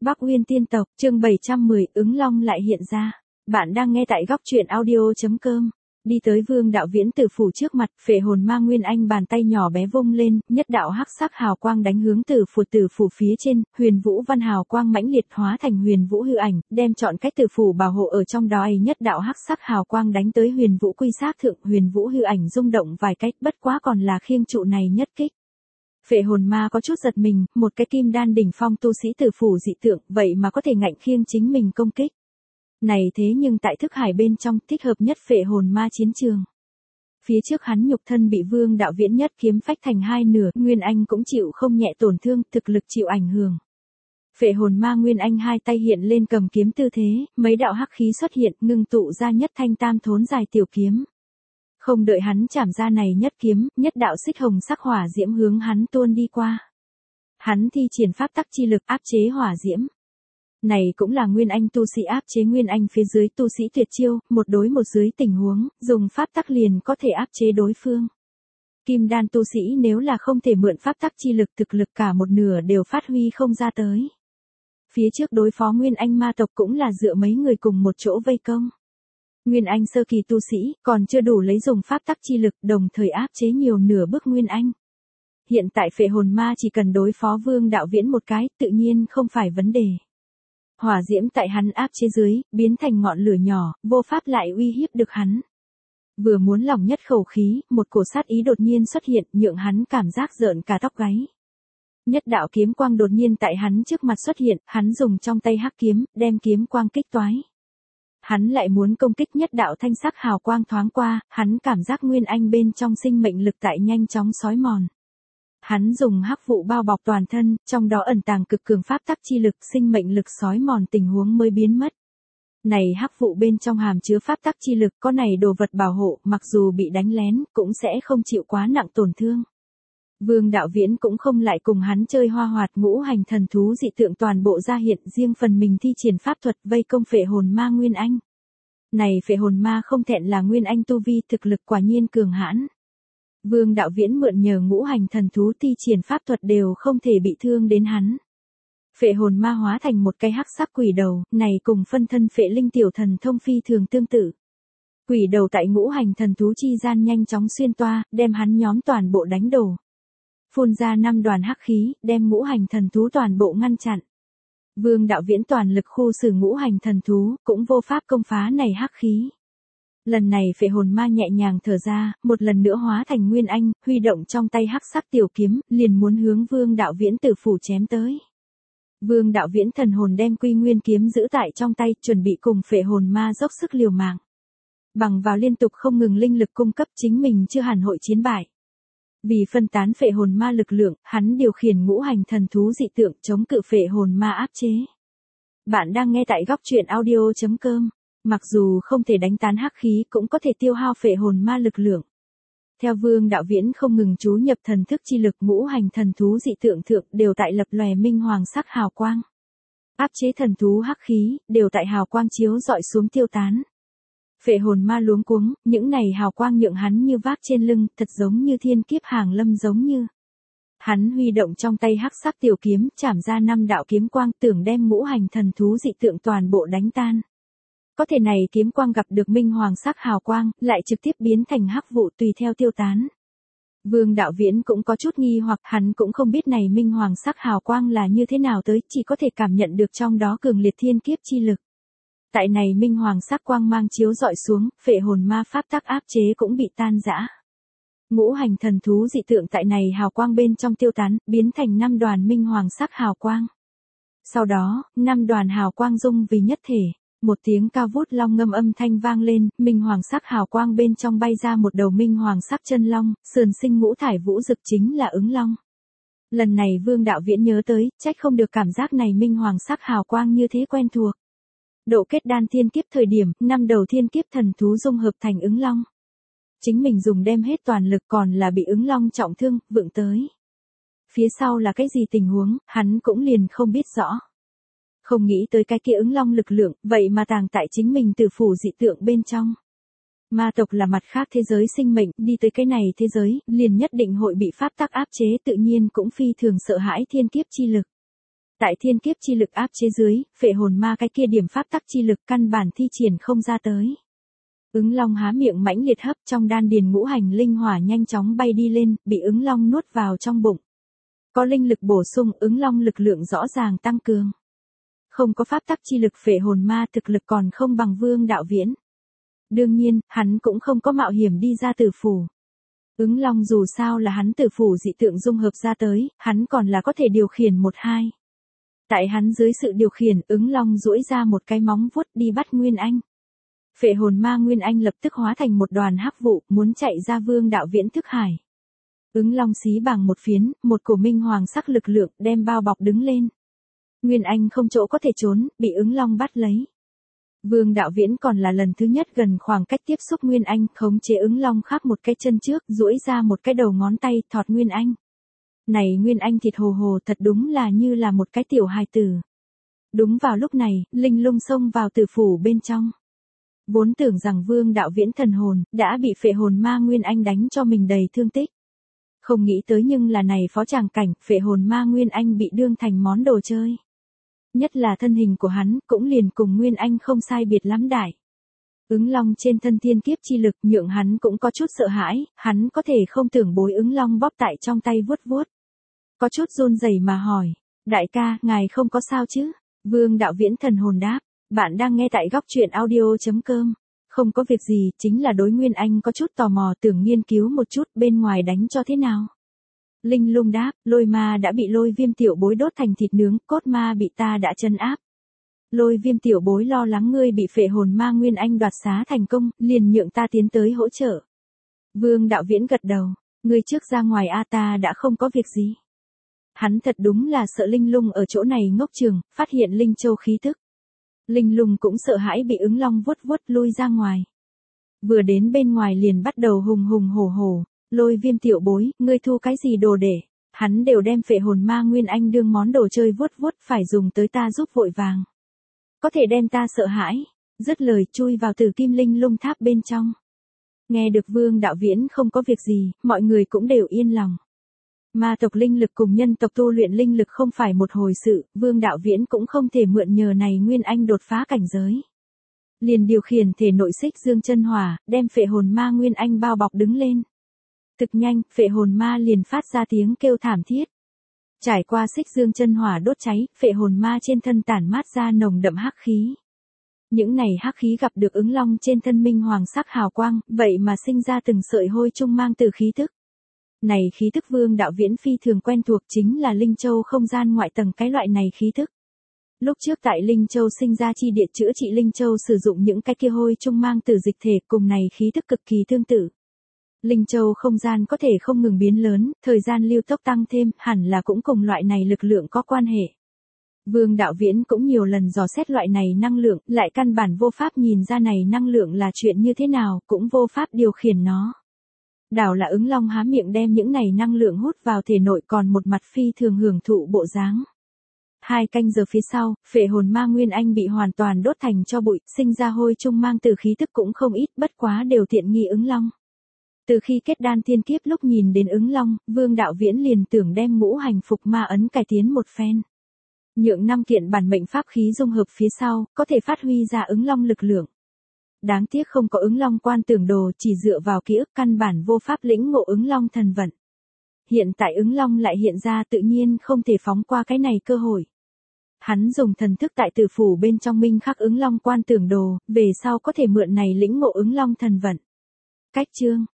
Bắc Uyên tiên tộc, chương 710, ứng long lại hiện ra. Bạn đang nghe tại góc truyện audio.com. Đi tới Vương Đạo Viễn tử phủ trước mặt, phệ hồn ma Nguyên Anh bàn tay nhỏ bé vung lên, nhất đạo hắc sắc hào quang đánh hướng tử phủ phía trên, huyền vũ văn hào quang mãnh liệt hóa thành huyền vũ hư ảnh, đem trọn cách tử phủ bảo hộ ở trong đó ấy. Nhất đạo hắc sắc hào quang đánh tới huyền vũ quy sát thượng, huyền vũ hư ảnh rung động vài cách, bất quá còn là khiêng trụ này nhất kích. Phệ hồn ma có chút giật mình, một cái kim đan đỉnh phong tu sĩ tử phủ dị tượng, vậy mà có thể ngạnh khiêng chính mình công kích. Này thế nhưng tại thức hải bên trong thích hợp nhất phệ hồn ma chiến trường. Phía trước hắn nhục thân bị Vương Đạo Viễn nhất kiếm phách thành hai nửa, Nguyên Anh cũng chịu không nhẹ tổn thương, thực lực chịu ảnh hưởng. Phệ hồn ma Nguyên Anh hai tay hiện lên cầm kiếm tư thế, mấy đạo hắc khí xuất hiện, ngưng tụ ra nhất thanh tam thốn dài tiểu kiếm. Không đợi hắn chảm ra này nhất kiếm, nhất đạo xích hồng sắc hỏa diễm hướng hắn tuôn đi qua. Hắn thi triển pháp tắc chi lực áp chế hỏa diễm. Này cũng là Nguyên Anh tu sĩ áp chế Nguyên Anh phía dưới tu sĩ tuyệt chiêu, một đối một dưới tình huống, dùng pháp tắc liền có thể áp chế đối phương. Kim đan tu sĩ nếu là không thể mượn pháp tắc chi lực, thực lực cả một nửa đều phát huy không ra tới. Phía trước đối phó Nguyên Anh ma tộc cũng là dựa mấy người cùng một chỗ vây công. Nguyên Anh sơ kỳ tu sĩ, còn chưa đủ lấy dùng pháp tắc chi lực, đồng thời áp chế nhiều nửa bước Nguyên Anh. Hiện tại phệ hồn ma chỉ cần đối phó Vương Đạo Viễn một cái, tự nhiên không phải vấn đề. Hỏa diễm tại hắn áp chế dưới, biến thành ngọn lửa nhỏ, vô pháp lại uy hiếp được hắn. Vừa muốn lỏng nhất khẩu khí, một cổ sát ý đột nhiên xuất hiện, nhượng hắn cảm giác rợn cả tóc gáy. Nhất đạo kiếm quang đột nhiên tại hắn trước mặt xuất hiện, hắn dùng trong tay hắc kiếm, đem kiếm quang kích toái. Hắn lại muốn công kích nhất đạo thanh sắc hào quang thoáng qua, hắn cảm giác Nguyên Anh bên trong sinh mệnh lực tại nhanh chóng xói mòn. Hắn dùng hắc vụ bao bọc toàn thân, trong đó ẩn tàng cực cường pháp tắc chi lực, sinh mệnh lực xói mòn tình huống mới biến mất. Này hắc vụ bên trong hàm chứa pháp tắc chi lực, có này đồ vật bảo hộ, mặc dù bị đánh lén, cũng sẽ không chịu quá nặng tổn thương. Vương Đạo Viễn cũng không lại cùng hắn chơi hoa hoạt, ngũ hành thần thú dị tượng toàn bộ ra hiện, riêng phần mình thi triển pháp thuật vây công phệ hồn ma Nguyên Anh. Này phệ hồn ma không thẹn là Nguyên Anh tu vi, thực lực quả nhiên cường hãn. Vương Đạo Viễn mượn nhờ ngũ hành thần thú thi triển pháp thuật đều không thể bị thương đến hắn. Phệ hồn ma hóa thành một cái hắc sắc quỷ đầu, này cùng phân thân phệ linh tiểu thần thông phi thường tương tự. Quỷ đầu tại ngũ hành thần thú chi gian nhanh chóng xuyên toa, đem hắn nhóm toàn bộ đánh đổ. Phun ra 5 đoàn hắc khí, đem ngũ hành thần thú toàn bộ ngăn chặn. Vương Đạo Viễn toàn lực khu xử ngũ hành thần thú, cũng vô pháp công phá này hắc khí. Lần này phệ hồn ma nhẹ nhàng thở ra, một lần nữa hóa thành Nguyên Anh, huy động trong tay hắc sắc tiểu kiếm, liền muốn hướng Vương Đạo Viễn tử phủ chém tới. Vương Đạo Viễn thần hồn đem Quy Nguyên kiếm giữ tại trong tay, chuẩn bị cùng phệ hồn ma dốc sức liều mạng. Bằng vào liên tục không ngừng linh lực cung cấp, chính mình chưa hẳn hội chiến bại. Vì phân tán phệ hồn ma lực lượng, hắn điều khiển ngũ hành thần thú dị tượng chống cự phệ hồn ma áp chế. Bạn đang nghe tại góc truyện audio.com. Mặc dù không thể đánh tán hắc khí, cũng có thể tiêu hao phệ hồn ma lực lượng. Theo Vương Đạo Viễn không ngừng chú nhập thần thức chi lực, ngũ hành thần thú dị tượng thượng đều tại lập lòe minh hoàng sắc hào quang. Áp chế thần thú hắc khí, đều tại hào quang chiếu dọi xuống tiêu tán. Phệ hồn ma luống cuống, những này hào quang nhượng hắn như vác trên lưng, thật giống như thiên kiếp hàng lâm giống như. Hắn huy động trong tay hắc sắc tiểu kiếm, chảm ra 5 đạo kiếm quang, tưởng đem ngũ hành thần thú dị tượng toàn bộ đánh tan. Có thể này kiếm quang gặp được minh hoàng sắc hào quang, lại trực tiếp biến thành hắc vụ tùy theo tiêu tán. Vương Đạo Viễn cũng có chút nghi hoặc, hắn cũng không biết này minh hoàng sắc hào quang là như thế nào tới, chỉ có thể cảm nhận được trong đó cường liệt thiên kiếp chi lực. Tại này minh hoàng sắc quang mang chiếu dọi xuống, phệ hồn ma pháp tắc áp chế cũng bị tan rã. Ngũ hành thần thú dị tượng tại này hào quang bên trong tiêu tán, biến thành 5 đoàn minh hoàng sắc hào quang. Sau đó, 5 đoàn hào quang dung vì nhất thể. Một tiếng cao vút long ngâm âm thanh vang lên, minh hoàng sắc hào quang bên trong bay ra một đầu minh hoàng sắc chân long, sườn sinh ngũ thải vũ dực chính là ứng long. Lần này Vương Đạo Viễn nhớ tới, trách không được cảm giác này minh hoàng sắc hào quang như thế quen thuộc. Độ kết đan thiên kiếp thời điểm, 5 đầu thiên kiếp thần thú dung hợp thành ứng long. Chính mình dùng đem hết toàn lực còn là bị ứng long trọng thương, vượng tới. Phía sau là cái gì tình huống, hắn cũng liền không biết rõ. Không nghĩ tới cái kia ứng long lực lượng, vậy mà tàng tại chính mình tử phủ dị tượng bên trong. Ma tộc là mặt khác thế giới sinh mệnh, đi tới cái này thế giới, liền nhất định hội bị pháp tắc áp chế, tự nhiên cũng phi thường sợ hãi thiên kiếp chi lực. Tại thiên kiếp chi lực áp chế dưới, phệ hồn ma cái kia điểm pháp tắc chi lực căn bản thi triển không ra tới. Ứng long há miệng mãnh liệt hấp, trong đan điền ngũ hành linh hỏa nhanh chóng bay đi lên, bị ứng long nuốt vào trong bụng. Có linh lực bổ sung, ứng long lực lượng rõ ràng tăng cường. Không có pháp tắc chi lực, phệ hồn ma thực lực còn không bằng Vương Đạo Viễn. Đương nhiên, hắn cũng không có mạo hiểm đi ra tử phủ. Ứng long dù sao là hắn tử phủ dị tượng dung hợp ra tới, hắn còn là có thể điều khiển một hai. Tại hắn dưới sự điều khiển, ứng long duỗi ra một cái móng vuốt đi bắt Nguyên Anh. Phệ hồn ma Nguyên Anh lập tức hóa thành một đoàn hắc vụ, muốn chạy ra Vương Đạo Viễn thức hải. Ứng long xí bằng một phiến, một cổ minh hoàng sắc lực lượng đem bao bọc đứng lên. Nguyên Anh không chỗ có thể trốn, bị ứng long bắt lấy. Vương Đạo Viễn còn là lần thứ nhất gần khoảng cách tiếp xúc Nguyên Anh, khống chế ứng long khắp một cái chân trước, duỗi ra một cái đầu ngón tay, thọt Nguyên Anh. Này Nguyên Anh thịt hồ hồ, thật đúng là như là một cái tiểu hài tử. Đúng vào lúc này, linh lung xông vào tử phủ bên trong. Vốn tưởng rằng Vương Đạo Viễn thần hồn, đã bị phệ hồn ma Nguyên Anh đánh cho mình đầy thương tích. Không nghĩ tới nhưng là này phó tràng cảnh, phệ hồn ma Nguyên Anh bị đương thành món đồ chơi. Nhất là thân hình của hắn, cũng liền cùng Nguyên Anh không sai biệt lắm đại. Ứng long trên thân thiên kiếp chi lực nhượng hắn cũng có chút sợ hãi, hắn có thể không tưởng bối ứng long bóp tại trong tay vuốt vuốt. Có chút run rẩy mà hỏi, đại ca, ngài không có sao chứ? Vương Đạo Viễn thần hồn đáp, bạn đang nghe tại góc truyện audio.com. Không có việc gì, chính là đối Nguyên Anh có chút tò mò, tưởng nghiên cứu một chút bên ngoài đánh cho thế nào. Linh lung đáp, lôi ma đã bị lôi viêm tiểu bối đốt thành thịt nướng, cốt ma bị ta đã trấn áp. Lôi viêm tiểu bối lo lắng ngươi bị phệ hồn ma Nguyên Anh đoạt xá thành công, liền nhượng ta tiến tới hỗ trợ. Vương Đạo Viễn gật đầu, ngươi trước ra ngoài a, ta đã không có việc gì. Hắn thật đúng là sợ Linh lung ở chỗ này ngốc trường, phát hiện Linh Châu khí tức. Linh lung cũng sợ hãi bị ứng long vuốt vuốt lui ra ngoài. Vừa đến bên ngoài liền bắt đầu hùng hùng hổ hổ. Lôi viêm tiểu bối, ngươi thu cái gì đồ để? Hắn đều đem phệ hồn ma Nguyên Anh đương món đồ chơi vuốt vuốt, phải dùng tới ta giúp vội vàng. Có thể đem ta sợ hãi. Dứt lời chui vào Tử Kim Linh Lung Tháp bên trong. Nghe được Vương Đạo Viễn không có việc gì, mọi người cũng đều yên lòng. Ma tộc linh lực cùng nhân tộc tu luyện linh lực không phải một hồi sự, Vương Đạo Viễn cũng không thể mượn nhờ này Nguyên Anh đột phá cảnh giới. Liền điều khiển thể nội xích dương chân hỏa, đem phệ hồn ma Nguyên Anh bao bọc đứng lên. Thực nhanh, phệ hồn ma liền phát ra tiếng kêu thảm thiết. Trải qua xích dương chân hỏa đốt cháy, phệ hồn ma trên thân tản mát ra nồng đậm hắc khí. Những này hắc khí gặp được ứng long trên thân minh hoàng sắc hào quang, vậy mà sinh ra từng sợi hôi trung mang từ khí tức. Này khí tức Vương Đạo Viễn phi thường quen thuộc, chính là Linh Châu không gian ngoại tầng cái loại này khí tức. Lúc trước tại Linh Châu sinh ra chi địa chữa trị Linh Châu sử dụng những cái kia hôi trung mang từ dịch thể, cùng này khí tức cực kỳ tương tự. Linh Châu không gian có thể không ngừng biến lớn, thời gian lưu tốc tăng thêm, hẳn là cũng cùng loại này lực lượng có quan hệ. Vương Đạo Viễn cũng nhiều lần dò xét loại này năng lượng, lại căn bản vô pháp nhìn ra này năng lượng là chuyện như thế nào, cũng vô pháp điều khiển nó. Đảo là ứng long há miệng đem những này năng lượng hút vào thể nội, còn một mặt phi thường hưởng thụ bộ dáng. 2 canh giờ phía sau, phệ hồn ma Nguyên Anh bị hoàn toàn đốt thành cho bụi, sinh ra hôi trung mang từ khí tức cũng không ít, bất quá đều tiện nghi ứng long. Từ khi kết đan thiên kiếp lúc nhìn đến ứng long, Vương Đạo Viễn liền tưởng đem ngũ hành phục ma ấn cải tiến một phen. Nhượng 5 kiện bản mệnh pháp khí dung hợp phía sau, có thể phát huy ra ứng long lực lượng. Đáng tiếc không có ứng long quan tưởng đồ, chỉ dựa vào ký ức căn bản vô pháp lĩnh ngộ ứng long thần vận. Hiện tại ứng long lại hiện ra, tự nhiên không thể phóng qua cái này cơ hội. Hắn dùng thần thức tại tử phủ bên trong minh khắc ứng long quan tưởng đồ, về sau có thể mượn này lĩnh ngộ ứng long thần vận. Cách chương